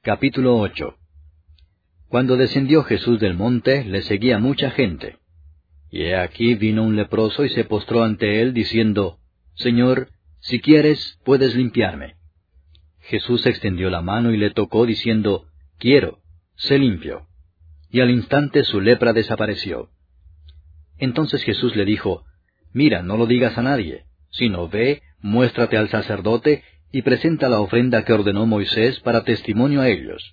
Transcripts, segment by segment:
Capítulo 8. Cuando descendió Jesús del monte, le seguía mucha gente. Y he aquí vino un leproso y se postró ante él, diciendo, Señor, si quieres, puedes limpiarme. Jesús extendió la mano y le tocó, diciendo, Quiero, sé limpio. Y al instante su lepra desapareció. Entonces Jesús le dijo, Mira, no lo digas a nadie, sino ve, muéstrate al sacerdote, y presenta la ofrenda que ordenó Moisés para testimonio a ellos.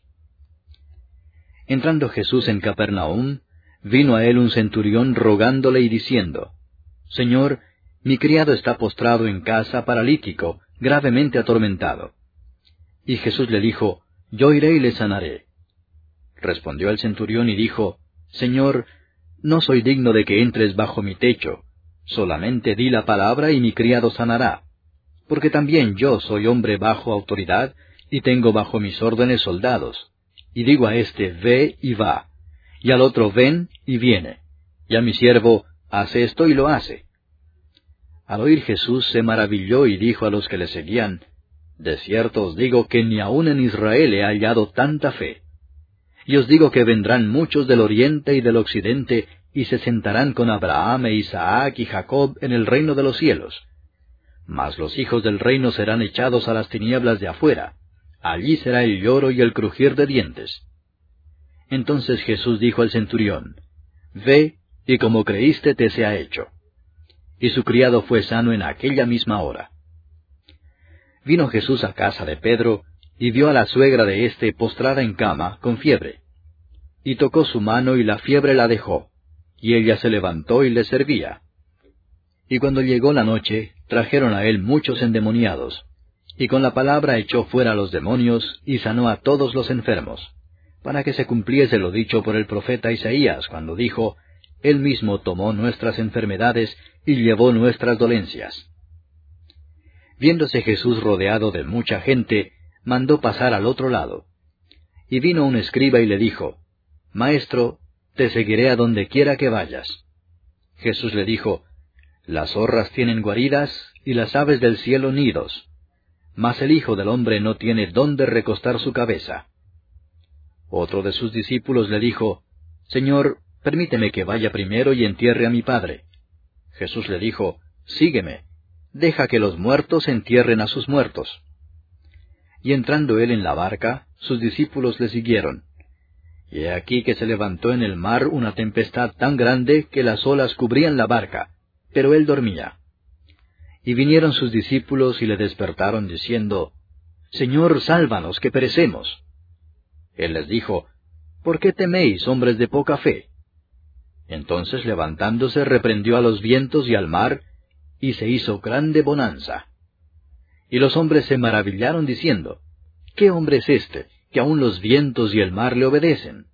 Entrando Jesús en Capernaum, vino a él un centurión rogándole y diciendo, Señor, mi criado está postrado en casa, paralítico, gravemente atormentado. Y Jesús le dijo, Yo iré y le sanaré. Respondió el centurión y dijo, Señor, no soy digno de que entres bajo mi techo, solamente di la palabra y mi criado sanará. Porque también yo soy hombre bajo autoridad, y tengo bajo mis órdenes soldados. Y digo a éste, ve y va, y al otro, ven y viene, y a mi siervo, haz esto y lo hace. Al oír Jesús se maravilló y dijo a los que le seguían, De cierto os digo que ni aun en Israel he hallado tanta fe. Y os digo que vendrán muchos del oriente y del occidente, y se sentarán con Abraham e Isaac y Jacob en el reino de los cielos. Mas los hijos del reino serán echados a las tinieblas de afuera. Allí será el lloro y el crujir de dientes. Entonces Jesús dijo al centurión, Ve, y como creíste te sea hecho. Y su criado fue sano en aquella misma hora. Vino Jesús a casa de Pedro, y vio a la suegra de éste postrada en cama, con fiebre. Y tocó su mano y la fiebre la dejó, y ella se levantó y le servía. Y cuando llegó la noche, trajeron a él muchos endemoniados, y con la palabra echó fuera a los demonios, y sanó a todos los enfermos, para que se cumpliese lo dicho por el profeta Isaías, cuando dijo, Él mismo tomó nuestras enfermedades, y llevó nuestras dolencias. Viéndose Jesús rodeado de mucha gente, mandó pasar al otro lado. Y vino un escriba y le dijo, Maestro, te seguiré a donde quiera que vayas. Jesús le dijo, Las zorras tienen guaridas, y las aves del cielo nidos, mas el Hijo del Hombre no tiene dónde recostar su cabeza. Otro de sus discípulos le dijo, Señor, permíteme que vaya primero y entierre a mi padre. Jesús le dijo, Sígueme, deja que los muertos entierren a sus muertos. Y entrando él en la barca, sus discípulos le siguieron. Y he aquí que se levantó en el mar una tempestad tan grande que las olas cubrían la barca, pero él dormía. Y vinieron sus discípulos y le despertaron diciendo, Señor, sálvanos, que perecemos. Él les dijo, ¿por qué teméis, hombres de poca fe? Entonces levantándose reprendió a los vientos y al mar, y se hizo grande bonanza. Y los hombres se maravillaron diciendo, ¿qué hombre es este, que aun los vientos y el mar le obedecen?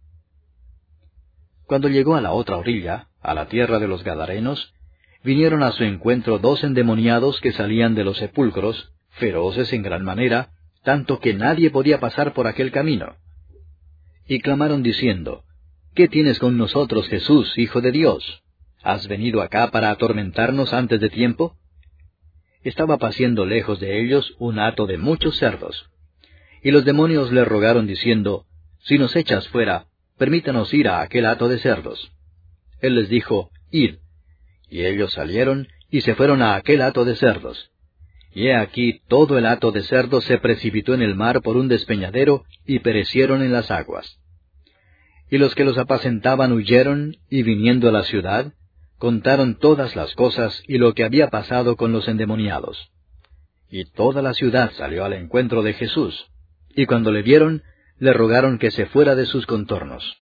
Cuando llegó a la otra orilla, a la tierra de los Gadarenos, vinieron a su encuentro 2 endemoniados que salían de los sepulcros, feroces en gran manera, tanto que nadie podía pasar por aquel camino. Y clamaron diciendo, ¿qué tienes con nosotros, Jesús, Hijo de Dios? ¿Has venido acá para atormentarnos antes de tiempo? Estaba paciendo lejos de ellos un hato de muchos cerdos. Y los demonios le rogaron diciendo, si nos echas fuera, permítanos ir a aquel hato de cerdos. Él les dijo, id. Y ellos salieron y se fueron a aquel hato de cerdos. Y he aquí todo el hato de cerdos se precipitó en el mar por un despeñadero y perecieron en las aguas. Y los que los apacentaban huyeron y viniendo a la ciudad, contaron todas las cosas y lo que había pasado con los endemoniados. Y toda la ciudad salió al encuentro de Jesús, y cuando le vieron, le rogaron que se fuera de sus contornos.